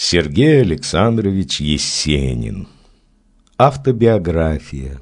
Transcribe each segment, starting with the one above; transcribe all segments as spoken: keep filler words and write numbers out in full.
Сергей Александрович Есенин. Автобиография.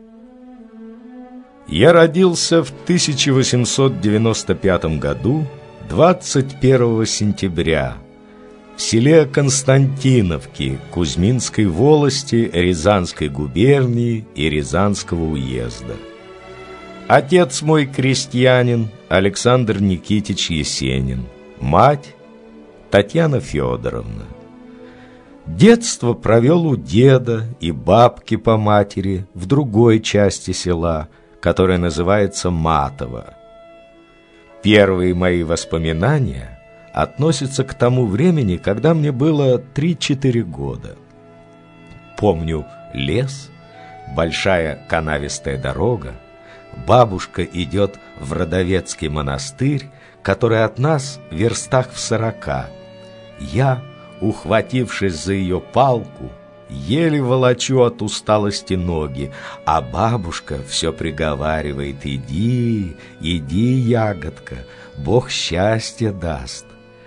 Я родился в тысяча восемьсот девяносто пятом году, двадцать первого сентября, в селе Константиновки Кузьминской волости Рязанской губернии и Рязанского уезда. Отец мой крестьянин Александр Никитич Есенин, мать Татьяна Федоровна. Детство провел у деда и бабки по матери в другой части села, которая называется Матово. Первые мои воспоминания относятся к тому времени, когда мне было три-четыре года. Помню лес, большая канавистая дорога, бабушка идет в Родовецкий монастырь, который от нас в верстах в сорока. Я, ухватившись за ее палку, еле волочу от усталости ноги, а бабушка все приговаривает: «Иди, иди, ягодка, Бог счастье даст».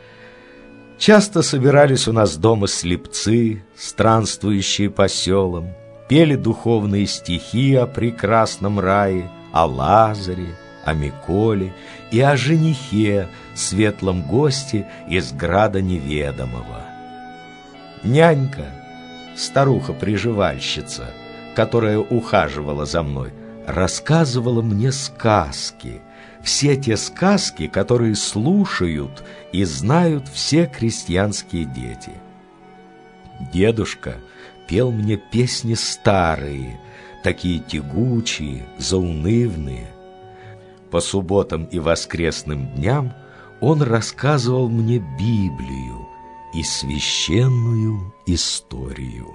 Часто собирались у нас дома слепцы, странствующие по селам, пели духовные стихи о прекрасном рае, о Лазаре, о Миколе и о женихе, светлом госте из града неведомого. Нянька, старуха-приживальщица, которая ухаживала за мной, рассказывала мне сказки, все те сказки, которые слушают и знают все крестьянские дети. Дедушка пел мне песни старые, такие тягучие, заунывные. По субботам и воскресным дням он рассказывал мне Библию и священную историю.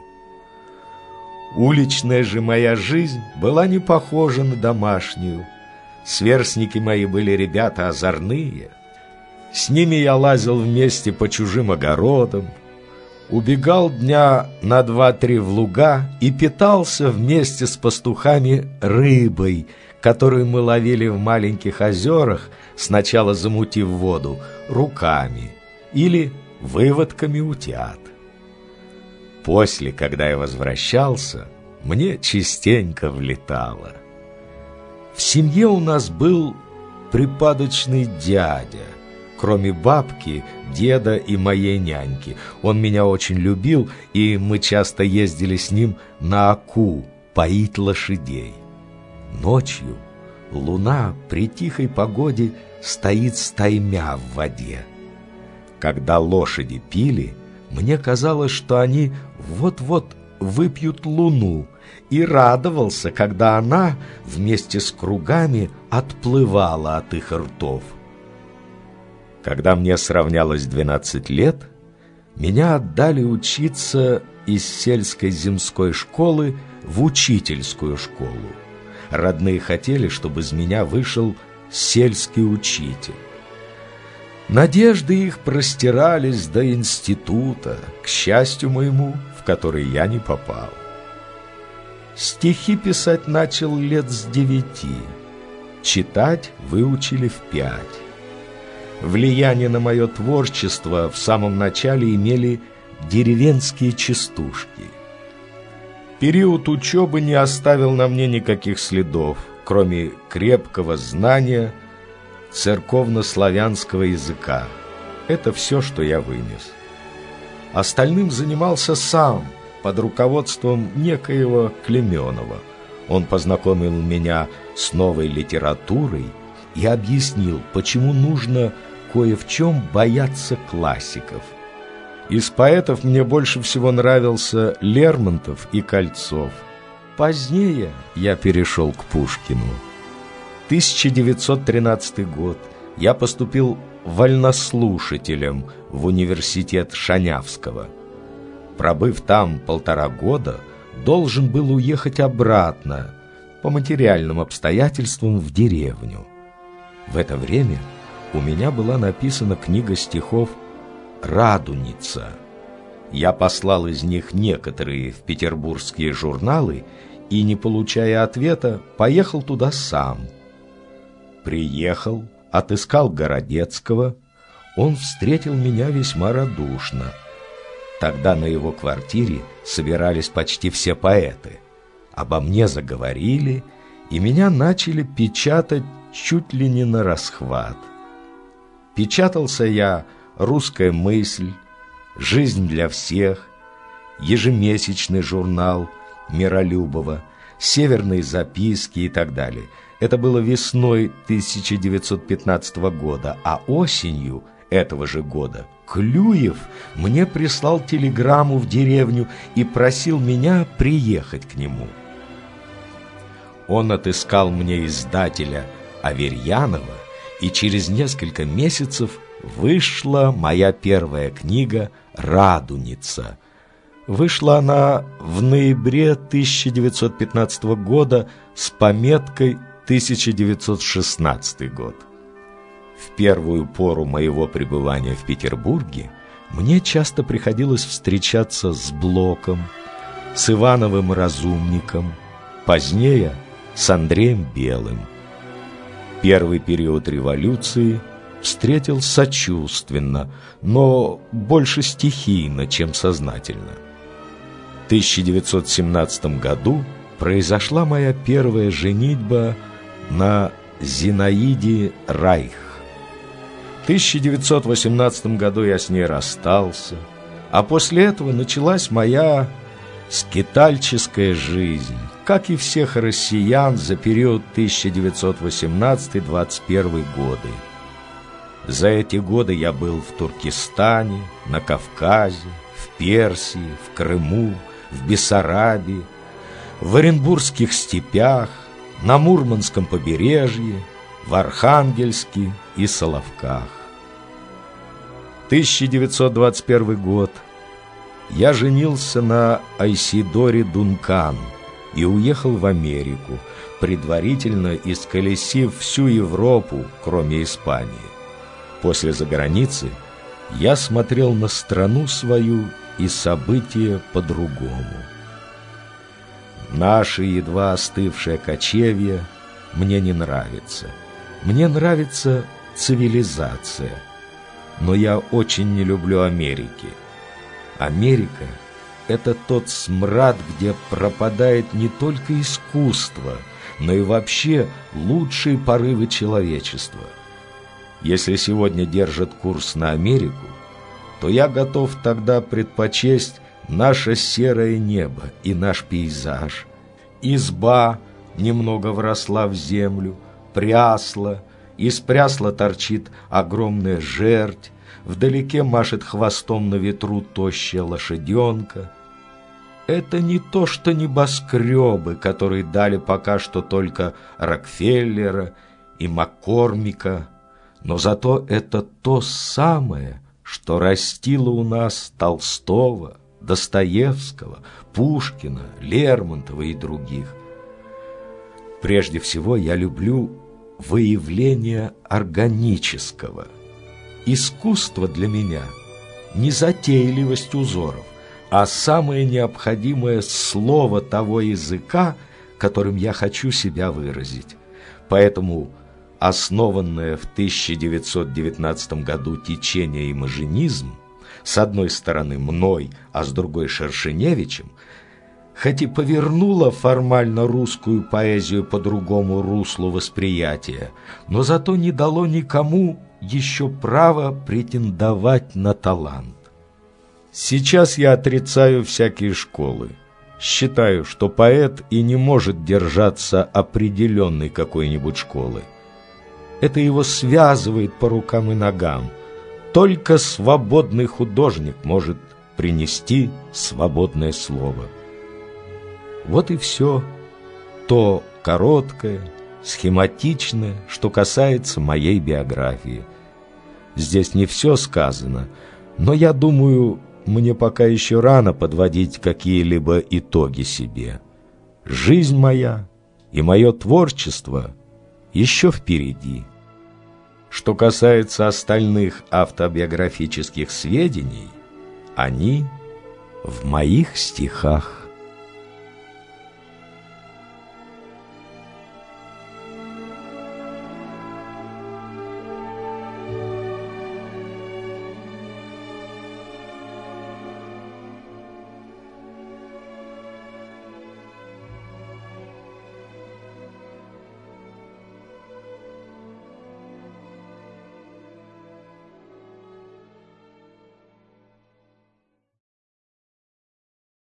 Уличная же моя жизнь была не похожа на домашнюю. Сверстники мои были ребята озорные. С ними я лазил вместе по чужим огородам, убегал дня на два-три в луга и питался вместе с пастухами рыбой, которую мы ловили в маленьких озерах, сначала замутив воду руками или выводками утят. После, когда я возвращался, мне частенько влетало. В семье у нас был припадочный дядя. Кроме бабки, деда и моей няньки. Он меня очень любил, и мы часто ездили с ним на Оку поить лошадей. Ночью луна при тихой погоде стоит стаймя в воде. Когда лошади пили, мне казалось, что они вот-вот выпьют луну, и радовался, когда она вместе с кругами отплывала от их ртов. Когда мне сравнялось двенадцать лет, меня отдали учиться из сельской земской школы в учительскую школу. Родные хотели, чтобы из меня вышел сельский учитель. Надежды их простирались до института, к счастью моему, в который я не попал. Стихи писать начал лет с девяти, читать выучили в пять. Влияние на мое творчество в самом начале имели деревенские частушки. Период учебы не оставил на мне никаких следов, кроме крепкого знания церковно-славянского языка. Это все, что я вынес. Остальным занимался сам, под руководством некоего Клеменова. Он познакомил меня с новой литературой и объяснил, почему нужно кое в чем бояться классиков. Из поэтов мне больше всего нравился Лермонтов и Кольцов. Позднее я перешел к Пушкину. тысяча девятьсот тринадцатый год. Я поступил вольнослушателем в университет Шанявского. Пробыв там полтора года, должен был уехать обратно по материальным обстоятельствам в деревню. В это время у меня была написана книга стихов «Радуница». Я послал из них некоторые в петербургские журналы и, не получая ответа, поехал туда сам. Приехал, отыскал Городецкого. Он встретил меня весьма радушно. Тогда на его квартире собирались почти все поэты. Обо мне заговорили, и меня начали печатать чуть ли не на расхват. Печатался я «Русская мысль», «Жизнь для всех», ежемесячный журнал Миролюбова, «Северные записки» и так далее. Это было весной тысяча девятьсот пятнадцатого года, а осенью этого же года Клюев мне прислал телеграмму в деревню и просил меня приехать к нему. Он отыскал мне издателя Аверьянова, и через несколько месяцев вышла моя первая книга «Радуница». Вышла она в ноябре тысяча девятьсот пятнадцатого года с пометкой тысяча девятьсот шестнадцатый год. В первую пору моего пребывания в Петербурге мне часто приходилось встречаться с Блоком, с Ивановым Разумником, позднее с Андреем Белым. Первый период революции встретил сочувственно, но больше стихийно, чем сознательно. В тысяча девятьсот семнадцатом году произошла моя первая женитьба на Зинаиде Райх. В тысяча девятьсот восемнадцатом году я с ней расстался, а после этого началась моя скитальческая жизнь, как и всех россиян за период тысяча девятьсот восемнадцатый — двадцать первый годы. За эти годы я был в Туркестане, на Кавказе, в Персии, в Крыму, в Бессарабии, в Оренбургских степях, на Мурманском побережье, в Архангельске и Соловках. тысяча девятьсот двадцать первый год. Я женился на Айсидоре Дункан и уехал в Америку, предварительно исколесив всю Европу, кроме Испании. После заграницы я смотрел на страну свою и события по-другому. Наше едва остывшее кочевье мне не нравится. Мне нравится цивилизация, но я очень не люблю Америки. Америка — это тот смрад, где пропадает не только искусство, но и вообще лучшие порывы человечества. Если сегодня держат курс на Америку, то я готов тогда предпочесть наше серое небо и наш пейзаж. Изба немного вросла в землю, прясла, из прясла торчит огромная жерть, вдалеке машет хвостом на ветру тощая лошаденка. Это не то, что небоскребы, которые дали пока что только Рокфеллера и Маккормика, но зато это то самое, что растило у нас Толстого, Достоевского, Пушкина, Лермонтова и других. Прежде всего, я люблю выявление органического. Искусство для меня не затейливость узоров, а самое необходимое слово того языка, которым я хочу себя выразить. Поэтому основанное в тысяча девятьсот девятнадцатом году течение имажинизм, с одной стороны мной, а с другой Шершеневичем, хоть и повернуло формально русскую поэзию по другому руслу восприятия, но зато не дало никому еще право претендовать на талант. Сейчас я отрицаю всякие школы. Считаю, что поэт и не может держаться определенной какой-нибудь школы. Это его связывает по рукам и ногам. Только свободный художник может принести свободное слово. Вот и все то короткое, схематичное, что касается моей биографии. Здесь не все сказано, но я думаю, мне пока еще рано подводить какие-либо итоги себе. Жизнь моя и мое творчество еще впереди. Что касается остальных автобиографических сведений, они в моих стихах.